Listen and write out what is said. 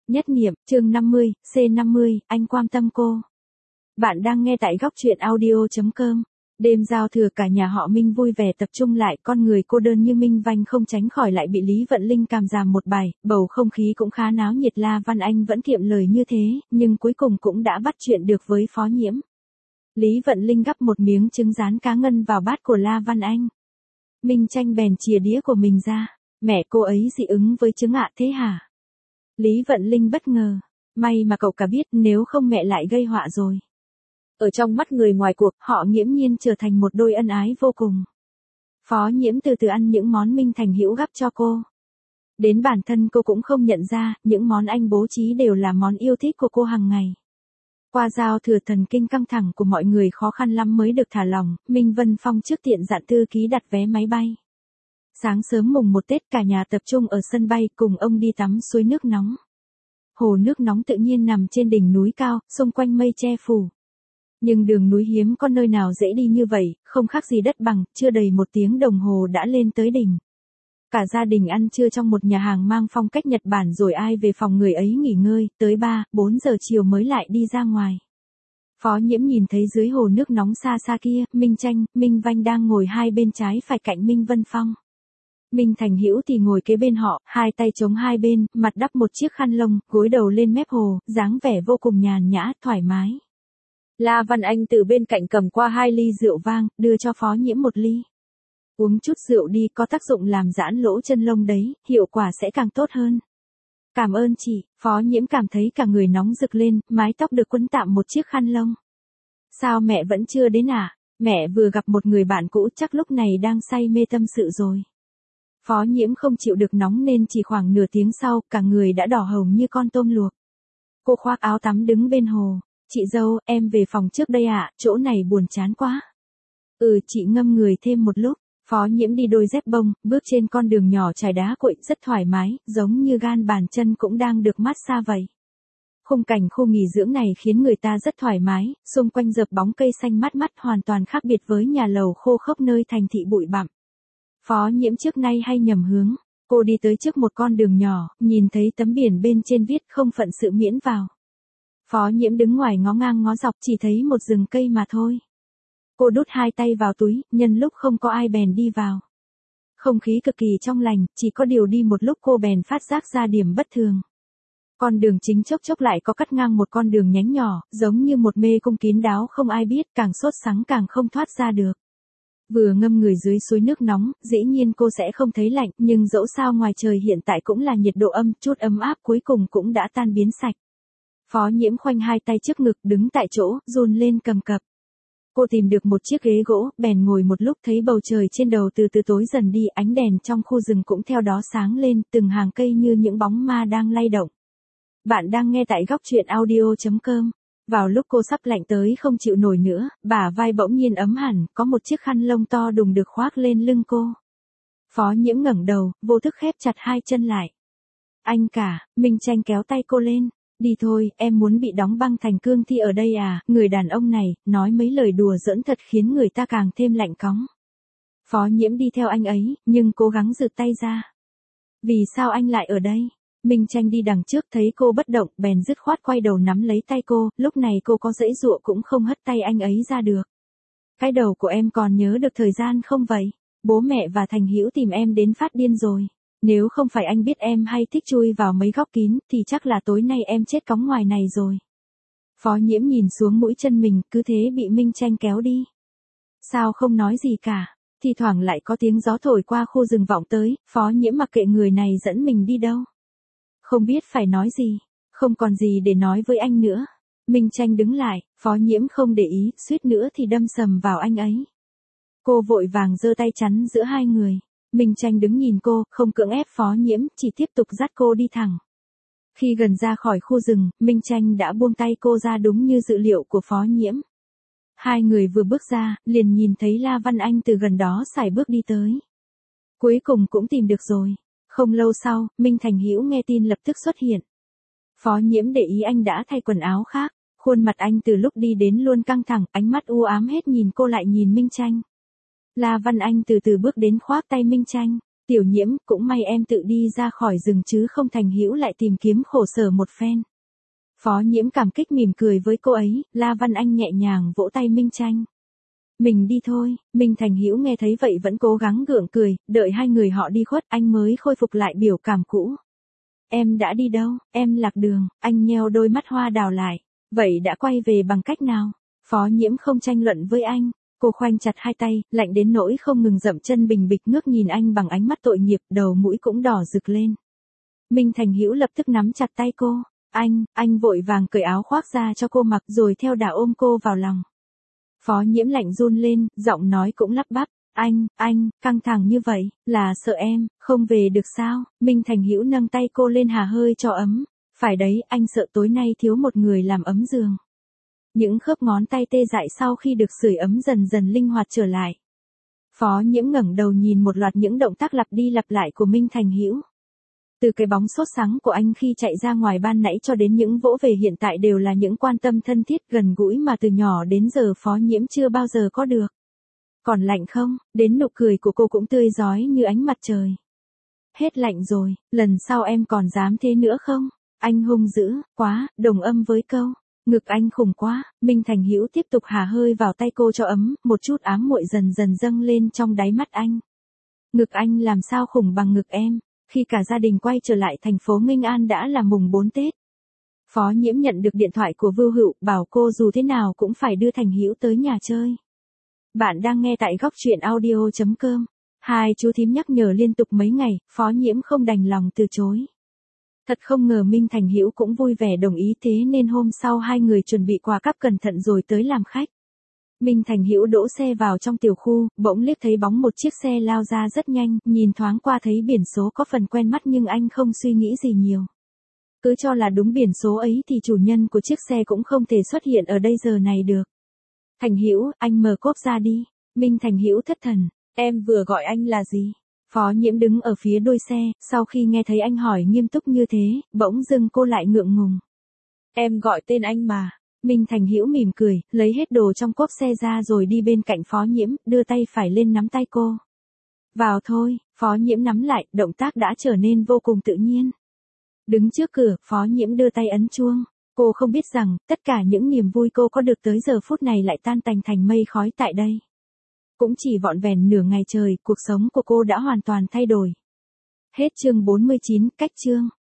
Nhất niệm, chương 50, C50, anh quan tâm cô. Bạn đang nghe tại góc truyện audio.com. Đêm giao thừa cả nhà họ Minh vui vẻ tập trung lại, con người cô đơn như Minh Vanh không tránh khỏi lại bị Lý Vận Linh càm ràm một bài, bầu không khí cũng khá náo nhiệt. La Văn Anh vẫn kiệm lời như thế, nhưng cuối cùng cũng đã bắt chuyện được với Phó Nhiễm. Lý Vận Linh gắp một miếng trứng rán cá ngân vào bát của La Văn Anh. Minh Tranh bèn chìa đĩa của mình ra. Mẹ cô ấy dị ứng với trứng ạ thế hả? Lý Vận Linh bất ngờ. May mà cậu cả biết, nếu không mẹ lại gây họa rồi. Ở trong mắt người ngoài cuộc, họ nghiễm nhiên trở thành một đôi ân ái vô cùng. Phó Nhiễm từ từ ăn những món Minh Thành Hữu gắp cho cô. Đến bản thân cô cũng không nhận ra, những món anh bố trí đều là món yêu thích của cô hàng ngày. Qua giao thừa thần kinh căng thẳng của mọi người khó khăn lắm mới được thả lỏng, Minh Vân Phong trước tiện dặn thư ký đặt vé máy bay. Sáng sớm mùng 1 Tết cả nhà tập trung ở sân bay cùng ông đi tắm suối nước nóng. Hồ nước nóng tự nhiên nằm trên đỉnh núi cao, xung quanh mây che phủ. Nhưng đường núi hiếm có nơi nào dễ đi như vậy, không khác gì đất bằng, chưa đầy 1 tiếng đồng hồ đã lên tới đỉnh. Cả gia đình ăn trưa trong một nhà hàng mang phong cách Nhật Bản rồi ai về phòng người ấy nghỉ ngơi, tới 3-4 giờ chiều mới lại đi ra ngoài. Phó Nhiễm nhìn thấy dưới hồ nước nóng xa xa kia, Minh Tranh, Minh Vanh đang ngồi hai bên trái phải cạnh Minh Vân Phong. Minh Thành Hữu thì ngồi kế bên họ, hai tay chống hai bên, mặt đắp một chiếc khăn lông, gối đầu lên mép hồ, dáng vẻ vô cùng nhàn nhã, thoải mái. La Văn Anh từ bên cạnh cầm qua 2 ly rượu vang, đưa cho Phó Nhiễm 1 ly. Uống chút rượu đi, có tác dụng làm giãn lỗ chân lông đấy, hiệu quả sẽ càng tốt hơn. Cảm ơn chị. Phó Nhiễm cảm thấy cả người nóng rực lên, mái tóc được quấn tạm một chiếc khăn lông. Sao mẹ vẫn chưa đến à? Mẹ vừa gặp một người bạn cũ, chắc lúc này đang say mê tâm sự rồi. Phó Nhiễm không chịu được nóng nên chỉ khoảng nửa tiếng sau, cả người đã đỏ hồng như con tôm luộc. Cô khoác áo tắm đứng bên hồ. Chị dâu, em về phòng trước đây ạ, chỗ này buồn chán quá. Chị ngâm người thêm một lúc. Phó Nhiễm đi đôi dép bông, bước trên con đường nhỏ trải đá cuội rất thoải mái, giống như gan bàn chân cũng đang được massage vậy. Khung cảnh khu nghỉ dưỡng này khiến người ta rất thoải mái, xung quanh dợp bóng cây xanh mát mắt hoàn toàn khác biệt với nhà lầu khô khốc nơi thành thị bụi bặm. Phó Nhiễm trước nay hay nhầm hướng, cô đi tới trước một con đường nhỏ, nhìn thấy tấm biển bên trên viết không phận sự miễn vào. Phó Nhiễm đứng ngoài ngó ngang ngó dọc chỉ thấy một rừng cây mà thôi. Cô đút 2 tay vào túi, nhân lúc không có ai bèn đi vào. Không khí cực kỳ trong lành, chỉ có điều đi một lúc cô bèn phát giác ra điểm bất thường. Con đường chính chốc chốc lại có cắt ngang một con đường nhánh nhỏ, giống như một mê cung kín đáo không ai biết, càng sốt sắng càng không thoát ra được. Vừa ngâm người dưới suối nước nóng, dĩ nhiên cô sẽ không thấy lạnh, nhưng dẫu sao ngoài trời hiện tại cũng là nhiệt độ âm, chút ấm áp cuối cùng cũng đã tan biến sạch. Phó Nhiễm khoanh 2 tay trước ngực đứng tại chỗ, run lên cầm cập. Cô tìm được một chiếc ghế gỗ, bèn ngồi một lúc thấy bầu trời trên đầu từ từ tối dần đi, ánh đèn trong khu rừng cũng theo đó sáng lên, từng hàng cây như những bóng ma đang lay động. Bạn đang nghe tại góc truyện audio.com. Vào lúc cô sắp lạnh tới không chịu nổi nữa, bả vai bỗng nhiên ấm hẳn, có một chiếc khăn lông to đùng được khoác lên lưng cô. Phó Nhiễm ngẩng đầu, vô thức khép chặt 2 chân lại. Anh cả, Minh Tranh kéo tay cô lên. Đi thôi, em muốn bị đóng băng thành cương thi ở đây à? Người đàn ông này, nói mấy lời đùa giỡn thật khiến người ta càng thêm lạnh cóng. Phó Nhiễm đi theo anh ấy, nhưng cố gắng giựt tay ra. Vì sao anh lại ở đây? Minh Tranh đi đằng trước thấy cô bất động, bèn dứt khoát quay đầu nắm lấy tay cô, lúc này cô có giãy giụa cũng không hất tay anh ấy ra được. Cái đầu của em còn nhớ được thời gian không vậy? Bố mẹ và Thành Hữu tìm em đến phát điên rồi. Nếu không phải anh biết em hay thích chui vào mấy góc kín, thì chắc là tối nay em chết cóng ngoài này rồi. Phó Nhiễm nhìn xuống mũi chân mình, cứ thế bị Minh Tranh kéo đi. Sao không nói gì cả? Thì thoảng lại có tiếng gió thổi qua khu rừng vọng tới, Phó Nhiễm mặc kệ người này dẫn mình đi đâu. Không biết phải nói gì, không còn gì để nói với anh nữa. Minh Tranh đứng lại, Phó Nhiễm không để ý, suýt nữa thì đâm sầm vào anh ấy. Cô vội vàng giơ tay chắn giữa hai người. Minh Tranh đứng nhìn cô, không cưỡng ép Phó Nhiễm, chỉ tiếp tục dắt cô đi thẳng. Khi gần ra khỏi khu rừng, Minh Tranh đã buông tay cô ra đúng như dự liệu của Phó Nhiễm. Hai người vừa bước ra, liền nhìn thấy La Văn Anh từ gần đó sải bước đi tới. Cuối cùng cũng tìm được rồi. Không lâu sau, Minh Thành Hữu nghe tin lập tức xuất hiện. Phó Nhiễm để ý anh đã thay quần áo khác, khuôn mặt anh từ lúc đi đến luôn căng thẳng, ánh mắt u ám hết nhìn cô lại nhìn Minh Tranh. La Văn Anh từ từ bước đến khoác tay Minh Tranh. Tiểu Nhiễm, cũng may em tự đi ra khỏi rừng chứ không Thành Hữu lại tìm kiếm khổ sở một phen. Phó Nhiễm cảm kích mỉm cười với cô ấy, La Văn Anh nhẹ nhàng vỗ tay Minh Tranh. Mình đi thôi. Minh Thành Hữu nghe thấy vậy vẫn cố gắng gượng cười, đợi hai người họ đi khuất anh mới khôi phục lại biểu cảm cũ. Em đã đi đâu? Em lạc đường. Anh nheo đôi mắt hoa đào lại. Vậy đã quay về bằng cách nào? Phó Nhiễm không tranh luận với anh. Cô khoanh chặt hai tay, lạnh đến nỗi không ngừng dậm chân bình bịch ngước nhìn anh bằng ánh mắt tội nghiệp, đầu mũi cũng đỏ rực lên. Minh Thành Hữu lập tức nắm chặt tay cô. Anh vội vàng cởi áo khoác ra cho cô mặc rồi theo đà ôm cô vào lòng. Phó Nhiễm lạnh run lên, giọng nói cũng lắp bắp. Anh, căng thẳng như vậy, là sợ em, không về được sao? Minh Thành Hữu nâng tay cô lên hà hơi cho ấm. Phải đấy, anh sợ tối nay thiếu một người làm ấm giường. Những khớp ngón tay tê dại sau khi được sưởi ấm dần dần linh hoạt trở lại. Phó Nhiễm ngẩng đầu nhìn một loạt những động tác lặp đi lặp lại của Minh Thành Hữu. Từ cái bóng sốt sắng của anh khi chạy ra ngoài ban nãy cho đến những vỗ về hiện tại đều là những quan tâm thân thiết gần gũi mà từ nhỏ đến giờ Phó Nhiễm chưa bao giờ có được. Còn lạnh không? Đến nụ cười của cô cũng tươi rói như ánh mặt trời. Hết lạnh rồi, lần sau em còn dám thế nữa không? Anh hung dữ, quá, đồng âm với câu. Ngực anh khủng quá. Minh Thành Hữu tiếp tục hà hơi vào tay cô cho ấm, một chút ám muội dần dần dâng lên trong đáy mắt anh. Ngực anh làm sao khủng bằng ngực em? Khi cả gia đình quay trở lại thành phố Nghinh An đã là mùng 4 Tết. Phó Nhiễm nhận được điện thoại của Vưu Hựu, bảo cô dù thế nào cũng phải đưa Thành Hữu tới nhà chơi. Bạn đang nghe tại góc truyện audio.com. Hai chú thím nhắc nhở liên tục mấy ngày, Phó Nhiễm không đành lòng từ chối. Thật không ngờ Minh Thành Hữu cũng vui vẻ đồng ý, thế nên hôm sau hai người chuẩn bị quà cáp cẩn thận rồi tới làm khách. Minh Thành Hữu đỗ xe vào trong tiểu khu, bỗng liếc thấy bóng một chiếc xe lao ra rất nhanh, nhìn thoáng qua thấy biển số có phần quen mắt nhưng anh không suy nghĩ gì nhiều. Cứ cho là đúng biển số ấy thì chủ nhân của chiếc xe cũng không thể xuất hiện ở đây giờ này được. Thành Hữu, anh mở cốp ra đi. Minh Thành Hữu thất thần, em vừa gọi anh là gì? Phó Nhiễm đứng ở phía đuôi xe, sau khi nghe thấy anh hỏi nghiêm túc như thế, bỗng dưng cô lại ngượng ngùng. Em gọi tên anh mà. Minh Thành Hữu mỉm cười, lấy hết đồ trong cốp xe ra rồi đi bên cạnh Phó Nhiễm, đưa tay phải lên nắm tay cô. Vào thôi. Phó Nhiễm nắm lại, động tác đã trở nên vô cùng tự nhiên. Đứng trước cửa, Phó Nhiễm đưa tay ấn chuông. Cô không biết rằng, tất cả những niềm vui cô có được tới giờ phút này lại tan tành thành mây khói tại đây. Cũng chỉ vỏn vẹn nửa ngày trời, cuộc sống của cô đã hoàn toàn thay đổi. Hết chương 49, cách chương.